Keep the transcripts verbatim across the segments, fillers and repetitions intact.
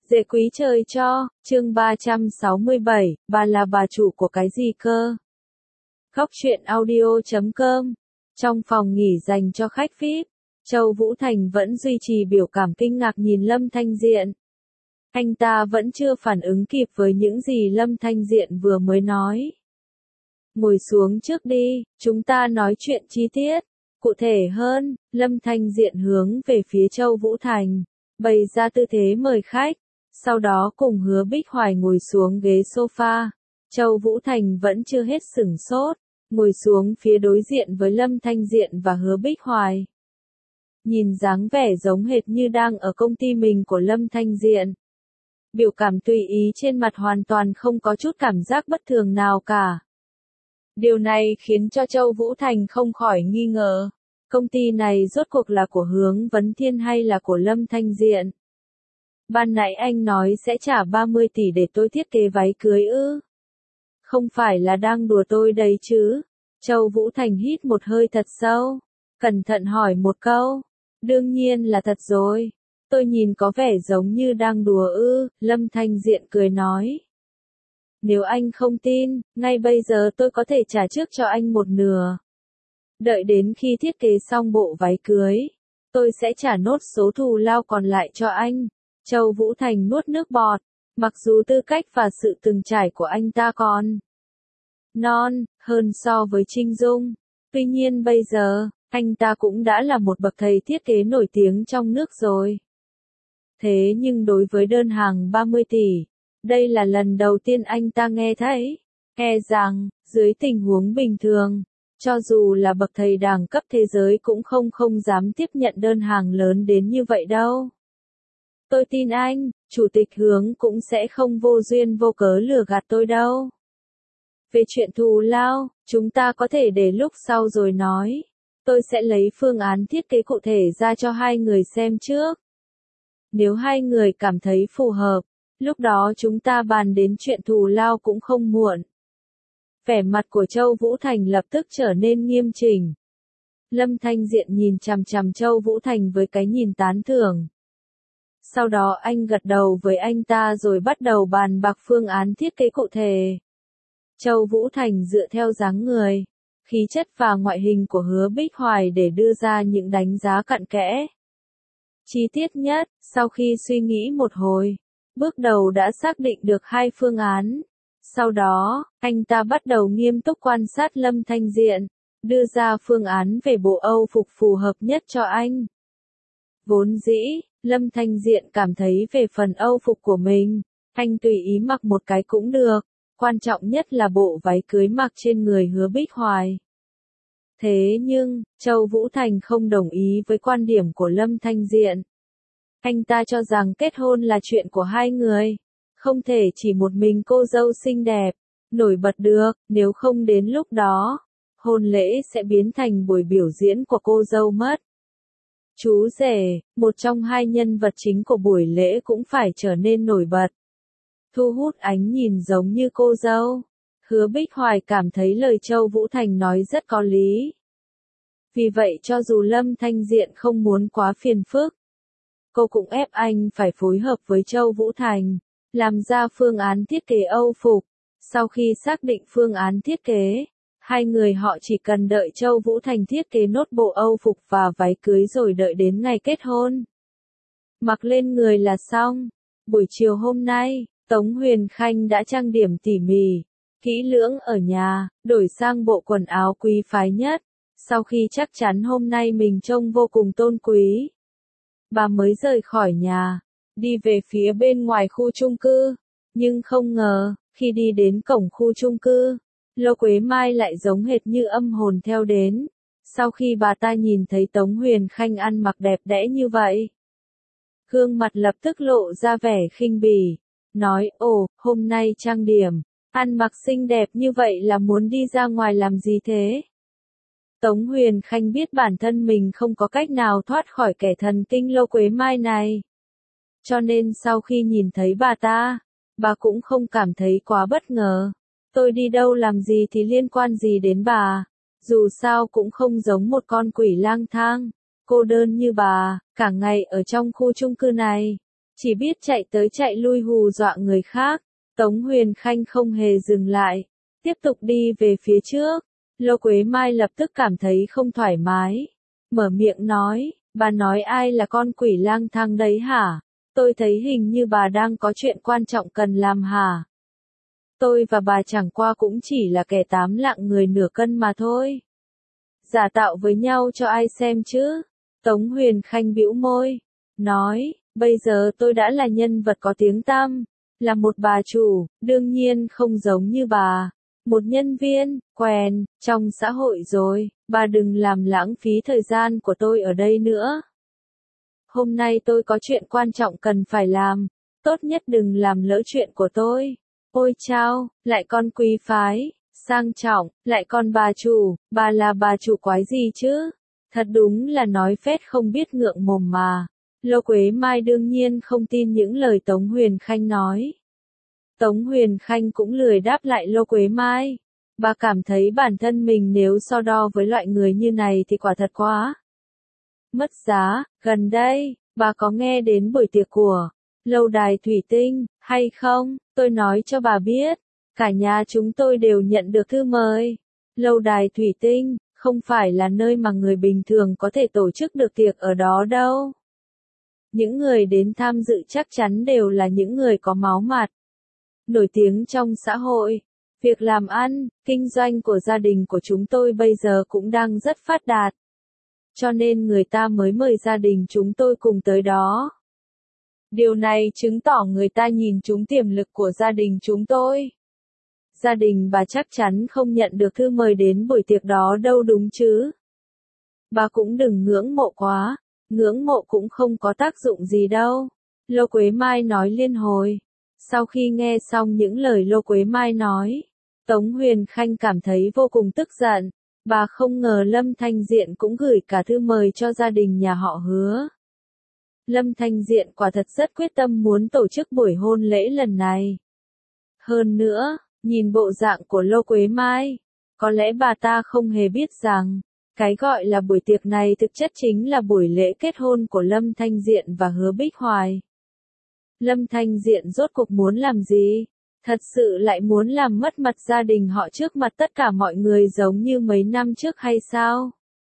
Dễ quý trời cho, chương ba trăm sáu mươi bảy, bà là bà chủ của cái gì cơ? Khóc chuyện audio chấm com. Trong phòng nghỉ dành cho khách vi ai pi, Châu Vũ Thành vẫn duy trì biểu cảm kinh ngạc nhìn Lâm Thanh Diện. Anh ta vẫn chưa phản ứng kịp với những gì Lâm Thanh Diện vừa mới nói. Ngồi xuống trước đi, chúng ta nói chuyện chi tiết. Cụ thể hơn, Lâm Thanh Diện hướng về phía Châu Vũ Thành, bày ra tư thế mời khách. Sau đó cùng Hứa Bích Hoài ngồi xuống ghế sofa. Châu Vũ Thành vẫn chưa hết sửng sốt, ngồi xuống phía đối diện với Lâm Thanh Diện và Hứa Bích Hoài. Nhìn dáng vẻ giống hệt như đang ở công ty mình của Lâm Thanh Diện. Biểu cảm tùy ý trên mặt hoàn toàn không có chút cảm giác bất thường nào cả. Điều này khiến cho Châu Vũ Thành không khỏi nghi ngờ, công ty này rốt cuộc là của Hướng Vấn Thiên hay là của Lâm Thanh Diện? Ban nãy anh nói sẽ trả ba mươi tỷ để tôi thiết kế váy cưới ư? Không phải là đang đùa tôi đấy chứ? Châu Vũ Thành hít một hơi thật sâu, cẩn thận hỏi một câu. Đương nhiên là thật rồi. Tôi nhìn có vẻ giống như đang đùa ư? Lâm Thanh Diện cười nói. Nếu anh không tin, ngay bây giờ tôi có thể trả trước cho anh một nửa. Đợi đến khi thiết kế xong bộ váy cưới, tôi sẽ trả nốt số thù lao còn lại cho anh. Châu Vũ Thành nuốt nước bọt, mặc dù tư cách và sự từng trải của anh ta còn non hơn so với Trinh Dung. Tuy nhiên bây giờ, anh ta cũng đã là một bậc thầy thiết kế nổi tiếng trong nước rồi. Thế nhưng đối với đơn hàng ba mươi tỷ, đây là lần đầu tiên anh ta nghe thấy. E rằng, dưới tình huống bình thường, cho dù là bậc thầy đẳng cấp thế giới cũng không không dám tiếp nhận đơn hàng lớn đến như vậy đâu. Tôi tin anh, Chủ tịch Hướng cũng sẽ không vô duyên vô cớ lừa gạt tôi đâu. Về chuyện thù lao, chúng ta có thể để lúc sau rồi nói. Tôi sẽ lấy phương án thiết kế cụ thể ra cho hai người xem trước. Nếu hai người cảm thấy phù hợp, lúc đó chúng ta bàn đến chuyện thù lao cũng không muộn. Vẻ mặt của Châu Vũ Thành lập tức trở nên nghiêm chỉnh. Lâm Thanh Diện nhìn chằm chằm Châu Vũ Thành với cái nhìn tán thưởng. Sau đó anh gật đầu với anh ta rồi bắt đầu bàn bạc phương án thiết kế cụ thể. Châu Vũ Thành dựa theo dáng người, khí chất và ngoại hình của Hứa Bích Hoài để đưa ra những đánh giá cặn kẽ. Chi tiết nhất, sau khi suy nghĩ một hồi, bước đầu đã xác định được hai phương án. Sau đó, anh ta bắt đầu nghiêm túc quan sát Lâm Thanh Diện, đưa ra phương án về bộ Âu phục phù hợp nhất cho anh. Vốn dĩ, Lâm Thanh Diện cảm thấy về phần Âu phục của mình, anh tùy ý mặc một cái cũng được, quan trọng nhất là bộ váy cưới mặc trên người Hứa Bích Hoài. Thế nhưng, Châu Vũ Thành không đồng ý với quan điểm của Lâm Thanh Diện. Anh ta cho rằng kết hôn là chuyện của hai người, không thể chỉ một mình cô dâu xinh đẹp, nổi bật được, nếu không đến lúc đó, hôn lễ sẽ biến thành buổi biểu diễn của cô dâu mất. Chú rể, một trong hai nhân vật chính của buổi lễ cũng phải trở nên nổi bật, thu hút ánh nhìn giống như cô dâu. Hứa Bích Hoài cảm thấy lời Châu Vũ Thành nói rất có lý. Vì vậy cho dù Lâm Thanh Diện không muốn quá phiền phức, cô cũng ép anh phải phối hợp với Châu Vũ Thành, làm ra phương án thiết kế Âu phục. Sau khi xác định phương án thiết kế, hai người họ chỉ cần đợi Châu Vũ Thành thiết kế nốt bộ Âu phục và váy cưới rồi đợi đến ngày kết hôn. Mặc lên người là xong. Buổi chiều hôm nay, Tống Huyền Khanh đã trang điểm tỉ mỉ, kỹ lưỡng ở nhà, đổi sang bộ quần áo quý phái nhất. Sau khi chắc chắn hôm nay mình trông vô cùng tôn quý, bà mới rời khỏi nhà, đi về phía bên ngoài khu chung cư. Nhưng không ngờ, khi đi đến cổng khu chung cư, Lô Quế Mai lại giống hệt như âm hồn theo đến. Sau khi bà ta nhìn thấy Tống Huyền Khanh ăn mặc đẹp đẽ như vậy, gương mặt lập tức lộ ra vẻ khinh bỉ, nói: "Ồ, hôm nay trang điểm, ăn mặc xinh đẹp như vậy là muốn đi ra ngoài làm gì thế?" Tống Huyền Khanh biết bản thân mình không có cách nào thoát khỏi kẻ thần kinh Lô Quế Mai này. Cho nên sau khi nhìn thấy bà ta, bà cũng không cảm thấy quá bất ngờ. Tôi đi đâu làm gì thì liên quan gì đến bà, dù sao cũng không giống một con quỷ lang thang, cô đơn như bà, cả ngày ở trong khu chung cư này. chỉ biết chạy tới chạy lui hù dọa người khác. Tống Huyền Khanh không hề dừng lại, tiếp tục đi về phía trước. Lô Quế Mai lập tức cảm thấy không thoải mái, mở miệng nói, bà nói ai là con quỷ lang thang đấy hả? Tôi thấy hình như bà đang có chuyện quan trọng cần làm hả? Tôi và bà chẳng qua cũng chỉ là kẻ tám lạng người nửa cân mà thôi. Giả tạo với nhau cho ai xem chứ? Tống Huyền Khanh bĩu môi, nói, bây giờ tôi đã là nhân vật có tiếng tăm, là một bà chủ, đương nhiên không giống như bà, một nhân viên, quen, trong xã hội rồi, bà đừng làm lãng phí thời gian của tôi ở đây nữa. Hôm nay tôi có chuyện quan trọng cần phải làm, tốt nhất đừng làm lỡ chuyện của tôi. Ôi chao, lại con quý phái, sang trọng, lại con bà chủ, bà là bà chủ quái gì chứ? Thật đúng là nói phét không biết ngượng mồm mà. Lô Quế Mai đương nhiên không tin những lời Tống Huyền Khanh nói. Tống Huyền Khanh cũng lười đáp lại Lô Quế Mai. Bà cảm thấy bản thân mình nếu so đo với loại người như này thì quả thật quá mất giá. Gần đây, bà có nghe đến buổi tiệc của Lâu Đài Thủy Tinh, hay không? Tôi nói cho bà biết, cả nhà chúng tôi đều nhận được thư mời. Lâu Đài Thủy Tinh, không phải là nơi mà người bình thường có thể tổ chức được tiệc ở đó đâu. Những người đến tham dự chắc chắn đều là những người có máu mặt, nổi tiếng trong xã hội. Việc làm ăn, kinh doanh của gia đình của chúng tôi bây giờ cũng đang rất phát đạt. Cho nên người ta mới mời gia đình chúng tôi cùng tới đó. Điều này chứng tỏ người ta nhìn trúng tiềm lực của gia đình chúng tôi. Gia đình bà chắc chắn không nhận được thư mời đến buổi tiệc đó đâu đúng chứ. Bà cũng đừng ngưỡng mộ quá, ngưỡng mộ cũng không có tác dụng gì đâu. Lô Quế Mai nói liên hồi. Sau khi nghe xong những lời Lô Quế Mai nói, Tống Huyền Khanh cảm thấy vô cùng tức giận. Bà không ngờ Lâm Thanh Diện cũng gửi cả thư mời cho gia đình nhà họ Hứa. Lâm Thanh Diện quả thật rất quyết tâm muốn tổ chức buổi hôn lễ lần này. Hơn nữa, nhìn bộ dạng của Lô Quế Mai, có lẽ bà ta không hề biết rằng, cái gọi là buổi tiệc này thực chất chính là buổi lễ kết hôn của Lâm Thanh Diện và Hứa Bích Hoài. Lâm Thanh Diện rốt cuộc muốn làm gì? Thật sự lại muốn làm mất mặt gia đình họ trước mặt tất cả mọi người giống như mấy năm trước hay sao?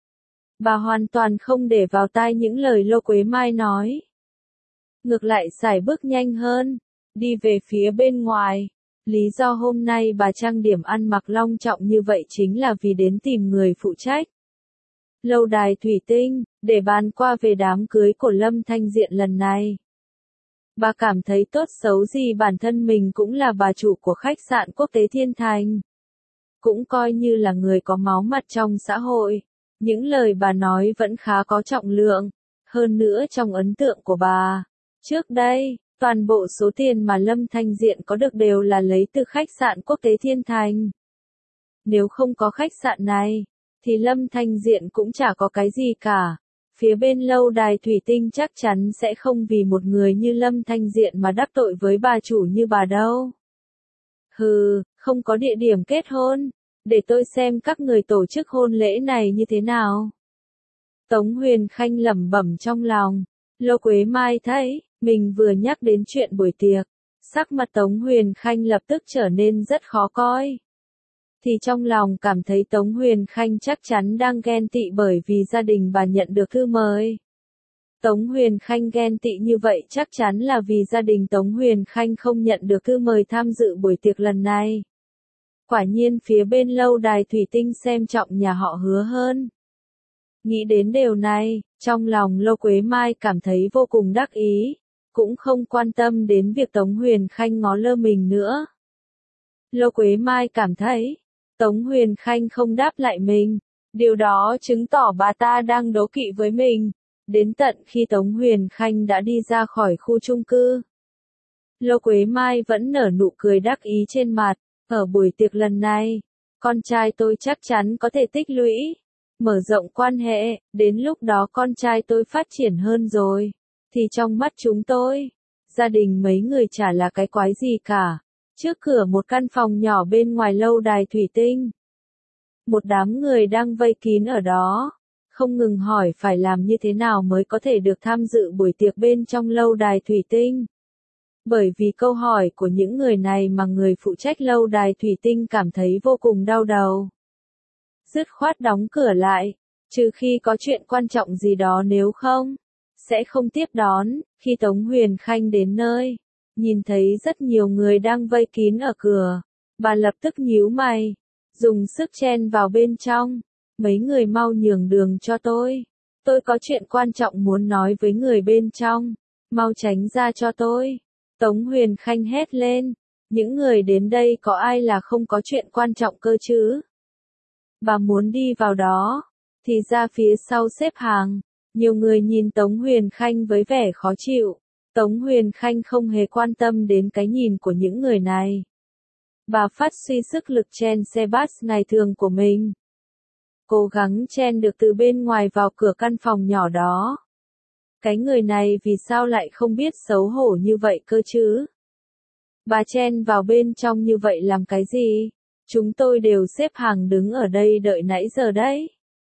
Bà hoàn toàn không để vào tai những lời Lô Quế Mai nói. Ngược lại sải bước nhanh hơn, đi về phía bên ngoài. Lý do hôm nay bà trang điểm ăn mặc long trọng như vậy chính là vì đến tìm người phụ trách Lâu Đài Thủy Tinh, để bàn qua về đám cưới của Lâm Thanh Diện lần này. Bà cảm thấy tốt xấu gì bản thân mình cũng là bà chủ của khách sạn quốc tế Thiên Thành. Cũng coi như là người có máu mặt trong xã hội. Những lời bà nói vẫn khá có trọng lượng. Hơn nữa trong ấn tượng của bà, trước đây, toàn bộ số tiền mà Lâm Thanh Diện có được đều là lấy từ khách sạn quốc tế Thiên Thành. Nếu không có khách sạn này, thì Lâm Thanh Diện cũng chả có cái gì cả. Phía bên Lâu Đài Thủy Tinh chắc chắn sẽ không vì một người như Lâm Thanh Diện mà đắc tội với bà chủ như bà đâu. Hừ, không có địa điểm kết hôn, để tôi xem các người tổ chức hôn lễ này như thế nào. Tống Huyền Khanh lẩm bẩm trong lòng. Lô Quế Mai thấy, mình vừa nhắc đến chuyện buổi tiệc, sắc mặt Tống Huyền Khanh lập tức trở nên rất khó coi. Thì trong lòng cảm thấy Tống Huyền Khanh chắc chắn đang ghen tị bởi vì gia đình bà nhận được thư mời. Tống Huyền Khanh ghen tị như vậy chắc chắn là vì gia đình Tống Huyền Khanh không nhận được thư mời tham dự buổi tiệc lần này. Quả nhiên phía bên Lâu Đài Thủy Tinh xem trọng nhà họ Hứa hơn. Nghĩ đến điều này, trong lòng Lô Quế Mai cảm thấy vô cùng đắc ý, cũng không quan tâm đến việc Tống Huyền Khanh ngó lơ mình nữa. Lô Quế Mai cảm thấy, Tống Huyền Khanh không đáp lại mình, điều đó chứng tỏ bà ta đang đố kỵ với mình. Đến tận khi Tống Huyền Khanh đã đi ra khỏi khu chung cư, Lô Quế Mai vẫn nở nụ cười đắc ý trên mặt. Ở buổi tiệc lần này, con trai tôi chắc chắn có thể tích lũy, mở rộng quan hệ, đến lúc đó con trai tôi phát triển hơn rồi, thì trong mắt chúng tôi, gia đình mấy người chả là cái quái gì cả. Trước cửa một căn phòng nhỏ bên ngoài Lâu Đài Thủy Tinh, một đám người đang vây kín ở đó, không ngừng hỏi phải làm như thế nào mới có thể được tham dự buổi tiệc bên trong lâu đài thủy tinh. Bởi vì câu hỏi của những người này mà người phụ trách lâu đài thủy tinh cảm thấy vô cùng đau đầu. Dứt khoát đóng cửa lại, trừ khi có chuyện quan trọng gì đó, nếu không, sẽ không tiếp đón. Khi Tống Huyền Khanh đến nơi, nhìn thấy rất nhiều người đang vây kín ở cửa, bà lập tức nhíu mày, dùng sức chen vào bên trong. Mấy người mau nhường đường cho tôi. Tôi có chuyện quan trọng muốn nói với người bên trong. Mau tránh ra cho tôi. Tống Huyền Khanh hét lên. Những người đến đây có ai là không có chuyện quan trọng cơ chứ? Bà muốn đi vào đó, thì ra phía sau xếp hàng. Nhiều người nhìn Tống Huyền Khanh với vẻ khó chịu. Tống Huyền Khanh không hề quan tâm đến cái nhìn của những người này. Bà phát suy sức lực chen xe bus ngày thường của mình, cố gắng chen được từ bên ngoài vào cửa căn phòng nhỏ đó. Cái người này vì sao lại không biết xấu hổ như vậy cơ chứ? Bà chen vào bên trong như vậy làm cái gì? Chúng tôi đều xếp hàng đứng ở đây đợi nãy giờ đấy.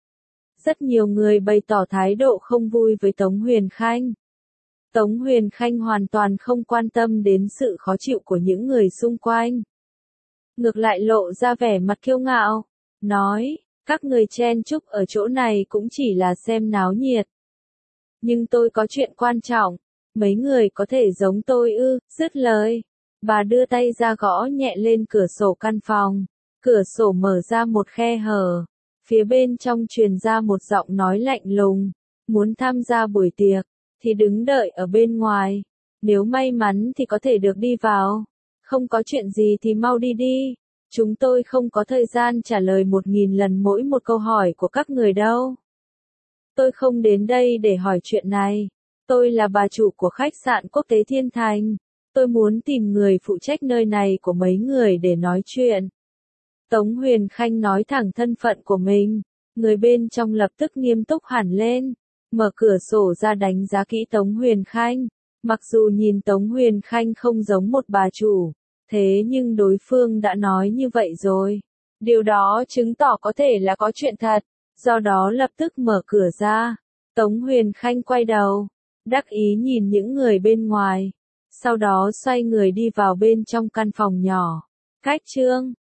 Rất nhiều người bày tỏ thái độ không vui với Tống Huyền Khanh. Tống Huyền Khanh hoàn toàn không quan tâm đến sự khó chịu của những người xung quanh. Ngược lại lộ ra vẻ mặt kiêu ngạo, nói, các người chen chúc ở chỗ này cũng chỉ là xem náo nhiệt. Nhưng tôi có chuyện quan trọng, mấy người có thể giống tôi ư? Dứt lời, bà đưa tay ra gõ nhẹ lên cửa sổ căn phòng. Cửa sổ mở ra một khe hở. Phía bên trong truyền ra một giọng nói lạnh lùng. Muốn tham gia buổi tiệc, thì đứng đợi ở bên ngoài. Nếu may mắn thì có thể được đi vào. Không có chuyện gì thì mau đi đi. Chúng tôi không có thời gian trả lời một nghìn lần mỗi một câu hỏi của các người đâu. Tôi không đến đây để hỏi chuyện này. Tôi là bà chủ của khách sạn quốc tế Thiên Thành. Tôi muốn tìm người phụ trách nơi này của mấy người để nói chuyện. Tống Huyền Khanh nói thẳng thân phận của mình. Người bên trong lập tức nghiêm túc hẳn lên. Mở cửa sổ ra đánh giá kỹ Tống Huyền Khanh. Mặc dù nhìn Tống Huyền Khanh không giống một bà chủ, thế nhưng đối phương đã nói như vậy rồi. Điều đó chứng tỏ có thể là có chuyện thật. Do đó lập tức mở cửa ra. Tống Huyền Khanh quay đầu, đắc ý nhìn những người bên ngoài. Sau đó xoay người đi vào bên trong căn phòng nhỏ. Cách chương